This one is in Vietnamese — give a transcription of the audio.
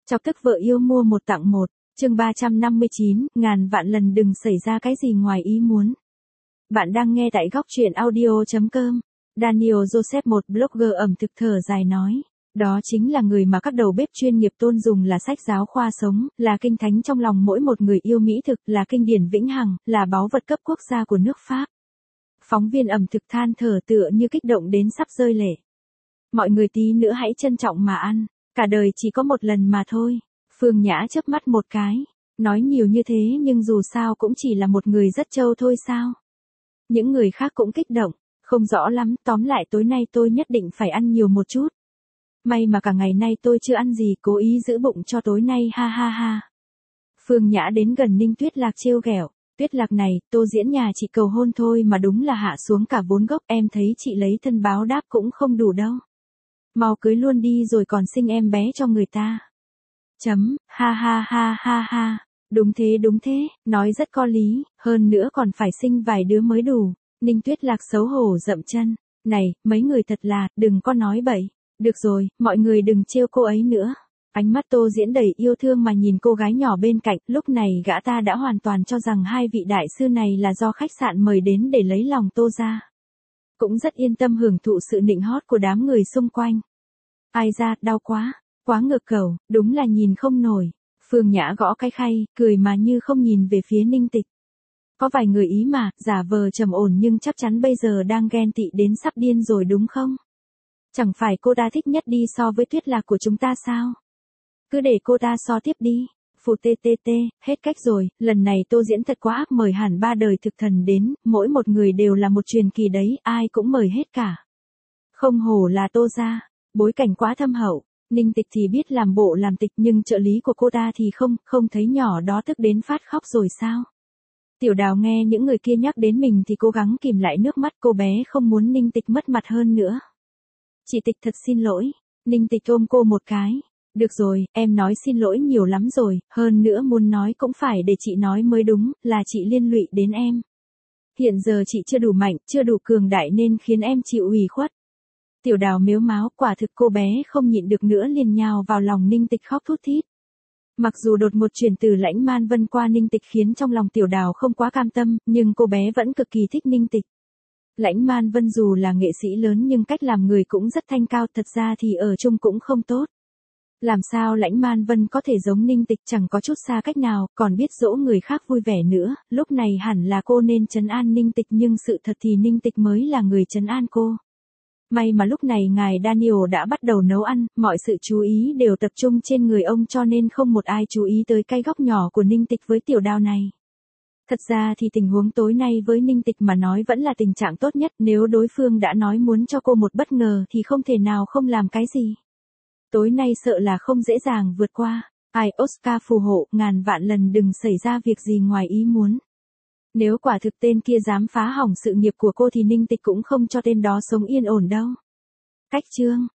Chọc tức vợ yêu mua một tặng một, chương 359, ngàn vạn lần đừng xảy ra cái gì ngoài ý muốn. Bạn đang nghe tại góc truyện audio.com. Daniel Joseph, một blogger ẩm thực thở dài nói. Đó chính là người mà các đầu bếp chuyên nghiệp tôn dùng là sách giáo khoa sống, là kinh thánh trong lòng mỗi một người yêu mỹ thực, là kinh điển vĩnh hằng, là báu vật cấp quốc gia của nước Pháp. Phóng viên ẩm thực than thở tựa như kích động đến sắp rơi lệ. Mọi người tí nữa hãy trân trọng mà ăn, cả đời chỉ có một lần mà thôi. Phương Nhã chớp mắt một cái, nói nhiều như thế nhưng dù sao cũng chỉ là một người rất trâu thôi sao. Những người khác cũng kích động, không rõ lắm, tóm lại tối nay tôi nhất định phải ăn nhiều một chút. May mà cả ngày nay tôi chưa ăn gì, cố ý giữ bụng cho tối nay, ha ha ha. Phương Nhã đến gần Ninh Tuyết Lạc trêu ghẹo, Tuyết Lạc này, Tô Diễn nhà chị cầu hôn thôi mà đúng là hạ xuống cả vốn gốc, em thấy chị lấy thân báo đáp cũng không đủ đâu. Mau cưới luôn đi rồi còn sinh em bé cho người ta. Ha ha ha ha ha, đúng thế, nói rất có lý, hơn nữa còn phải sinh vài đứa mới đủ. Ninh Tuyết Lạc xấu hổ dậm chân, này, mấy người thật là, đừng có nói bậy. Được rồi, mọi người đừng trêu cô ấy nữa. Ánh mắt Tô Diễn đầy yêu thương mà nhìn cô gái nhỏ bên cạnh, lúc này gã ta đã hoàn toàn cho rằng hai vị đại sư này là do khách sạn mời đến để lấy lòng Tô ra. Cũng rất yên tâm hưởng thụ sự nịnh hót của đám người xung quanh. Ai ra, đau quá ngược cầu, đúng là nhìn không nổi. Phương Nhã gõ cái khay, cười mà như không nhìn về phía Ninh Tịch. Có vài người ý mà, giả vờ trầm ổn nhưng chắc chắn bây giờ đang ghen tị đến sắp điên rồi đúng không? Chẳng phải cô ta thích nhất đi so với Tuyết Lạc của chúng ta sao? Cứ để cô ta so tiếp đi. Phù ttt, hết cách rồi, lần này Tô Diễn thật quá ác, mời hẳn 3 đời thực thần đến, mỗi một người đều là một truyền kỳ đấy, ai cũng mời hết cả. Không hổ là Tô gia, bối cảnh quá thâm hậu. Ninh Tịch thì biết làm bộ làm tịch nhưng trợ lý của cô ta thì không thấy nhỏ đó tức đến phát khóc rồi sao? Tiểu Đào nghe những người kia nhắc đến mình thì cố gắng kìm lại nước mắt, cô bé không muốn Ninh Tịch mất mặt hơn nữa. Chị Tịch thật xin lỗi. Ninh Tịch ôm cô một cái. Được rồi, em nói xin lỗi nhiều lắm rồi, hơn nữa muốn nói cũng phải để chị nói mới đúng, là chị liên lụy đến em. Hiện giờ chị chưa đủ mạnh, chưa đủ cường đại nên khiến em chịu ủy khuất. Tiểu Đào mếu máo, quả thực cô bé không nhịn được nữa liền nhào vào lòng Ninh Tịch khóc thút thít. Mặc dù đột một chuyển từ Lãnh Man Vân qua Ninh Tịch khiến trong lòng Tiểu Đào không quá cam tâm, nhưng cô bé vẫn cực kỳ thích Ninh Tịch. Lãnh Man Vân dù là nghệ sĩ lớn nhưng cách làm người cũng rất thanh cao, thật ra thì ở chung cũng không tốt. Làm sao Lãnh Man Vân có thể giống Ninh Tịch, chẳng có chút xa cách nào, còn biết dỗ người khác vui vẻ nữa, lúc này hẳn là cô nên trấn an Ninh Tịch nhưng sự thật thì Ninh Tịch mới là người trấn an cô. May mà lúc này ngài Daniel đã bắt đầu nấu ăn, mọi sự chú ý đều tập trung trên người ông cho nên không một ai chú ý tới cái góc nhỏ của Ninh Tịch với Tiểu Đào này. Thật ra thì tình huống tối nay với Ninh Tịch mà nói vẫn là tình trạng tốt nhất, nếu đối phương đã nói muốn cho cô một bất ngờ thì không thể nào không làm cái gì. Tối nay sợ là không dễ dàng vượt qua. Ai Oscar phù hộ, ngàn vạn lần đừng xảy ra việc gì ngoài ý muốn. Nếu quả thực tên kia dám phá hỏng sự nghiệp của cô thì Ninh Tịch cũng không cho tên đó sống yên ổn đâu. Cách chương